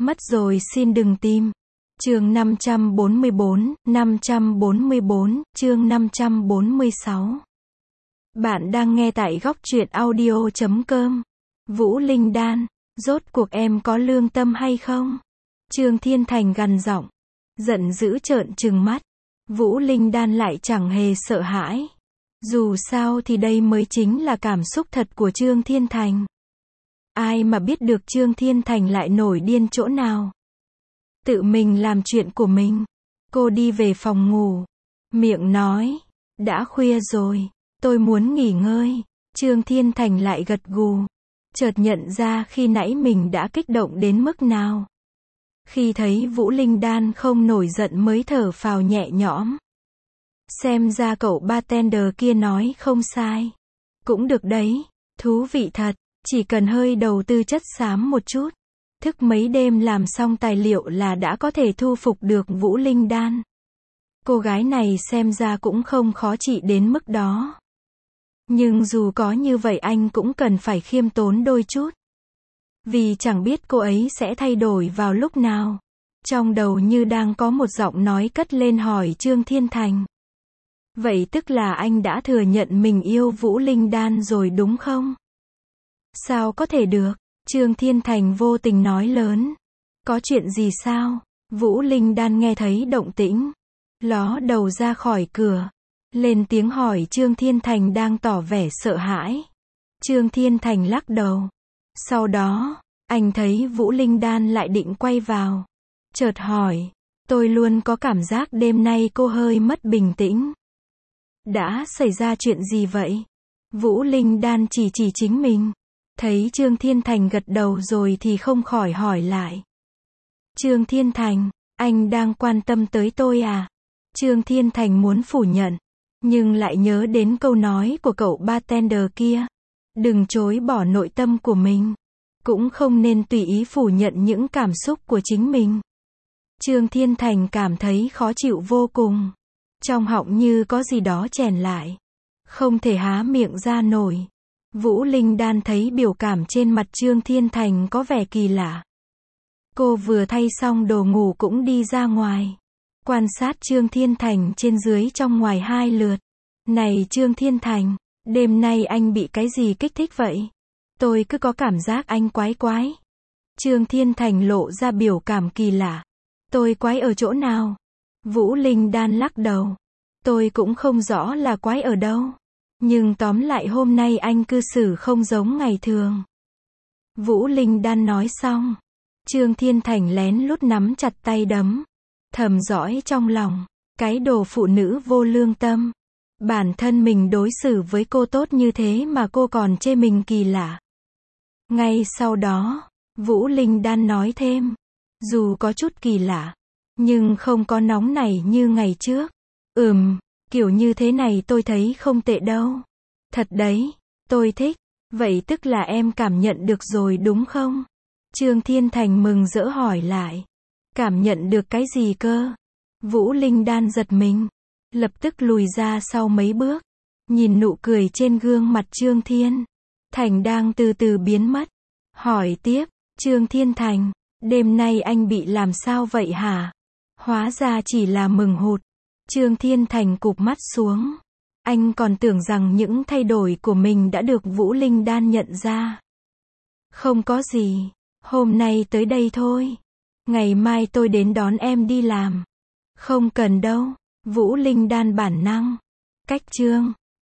Mất rồi xin đừng tìm. Chương 544, chương 546. Bạn đang nghe tại góc truyện audio.com. Vũ Linh Đan, rốt cuộc em có lương tâm hay không? Trương Thiên Thành gằn giọng, giận dữ trợn trừng mắt. Vũ Linh Đan lại chẳng hề sợ hãi. Dù sao thì đây mới chính là cảm xúc thật của Trương Thiên Thành. Ai mà biết được Trương Thiên Thành lại nổi điên chỗ nào. Tự mình làm chuyện của mình. Cô đi về phòng ngủ. Miệng nói, đã khuya rồi, tôi muốn nghỉ ngơi. Trương Thiên Thành lại gật gù. Chợt nhận ra khi nãy mình đã kích động đến mức nào. Khi thấy Vũ Linh Đan không nổi giận mới thở phào nhẹ nhõm. Xem ra cậu bartender kia nói không sai. Cũng được đấy, thú vị thật, chỉ cần hơi đầu tư chất xám một chút. Thức mấy đêm làm xong tài liệu là đã có thể thu phục được Vũ Linh Đan. Cô gái này xem ra cũng không khó trị đến mức đó. Nhưng dù có như vậy anh cũng cần phải khiêm tốn đôi chút. Vì chẳng biết cô ấy sẽ thay đổi vào lúc nào. Trong đầu như đang có một giọng nói cất lên hỏi Trương Thiên Thành. Vậy tức là anh đã thừa nhận mình yêu Vũ Linh Đan rồi đúng không? Sao có thể được? Trương Thiên Thành vô tình nói lớn. Có chuyện gì sao? Vũ Linh Đan nghe thấy động tĩnh. Ló đầu ra khỏi cửa. Lên tiếng hỏi Trương Thiên Thành đang tỏ vẻ sợ hãi. Trương Thiên Thành lắc đầu. Sau đó, anh thấy Vũ Linh Đan lại định quay vào. Chợt hỏi, tôi luôn có cảm giác đêm nay cô hơi mất bình tĩnh. Đã xảy ra chuyện gì vậy? Vũ Linh Đan chỉ chính mình. Thấy Trương Thiên Thành gật đầu rồi thì không khỏi hỏi lại. Trương Thiên Thành, anh đang quan tâm tới tôi à? Trương Thiên Thành muốn phủ nhận, nhưng lại nhớ đến câu nói của cậu bartender kia. Đừng chối bỏ nội tâm của mình. Cũng không nên tùy ý phủ nhận những cảm xúc của chính mình. Trương Thiên Thành cảm thấy khó chịu vô cùng. Trong họng như có gì đó chèn lại. Không thể há miệng ra nổi. Vũ Linh Đan thấy biểu cảm trên mặt Trương Thiên Thành có vẻ kỳ lạ. Cô vừa thay xong đồ ngủ cũng đi ra ngoài. Quan sát Trương Thiên Thành trên dưới trong ngoài 2 lượt. Này Trương Thiên Thành, đêm nay anh bị cái gì kích thích vậy? Tôi cứ có cảm giác anh quái quái. Trương Thiên Thành lộ ra biểu cảm kỳ lạ. Tôi quái ở chỗ nào? Vũ Linh Đan lắc đầu. Tôi cũng không rõ là quái ở đâu. Nhưng tóm lại hôm nay anh cư xử không giống ngày thường. Vũ Linh Đan nói xong. Trương Thiên Thành lén lút nắm chặt tay đấm. Thầm dõi trong lòng. Cái đồ phụ nữ vô lương tâm. Bản thân mình đối xử với cô tốt như thế mà cô còn chê mình kỳ lạ. Ngay sau đó, Vũ Linh Đan nói thêm. Dù có chút kỳ lạ, nhưng không có nóng nảy như ngày trước. Kiểu như thế này tôi thấy không tệ đâu. Thật đấy, tôi thích. Vậy tức là em cảm nhận được rồi đúng không? Trương Thiên Thành mừng rỡ hỏi lại. Cảm nhận được cái gì cơ? Vũ Linh Đan giật mình. Lập tức lùi ra sau mấy bước. Nhìn nụ cười trên gương mặt Trương Thiên Thành đang từ từ biến mất. Hỏi tiếp, Trương Thiên Thành, đêm nay anh bị làm sao vậy hả? Hóa ra chỉ là mừng hụt. Trương Thiên Thành cụp mắt xuống. Anh còn tưởng rằng những thay đổi của mình đã được Vũ Linh Đan nhận ra. Không có gì. Hôm nay tới đây thôi. Ngày mai tôi đến đón em đi làm. Không cần đâu. Vũ Linh Đan bản năng. Cách Trương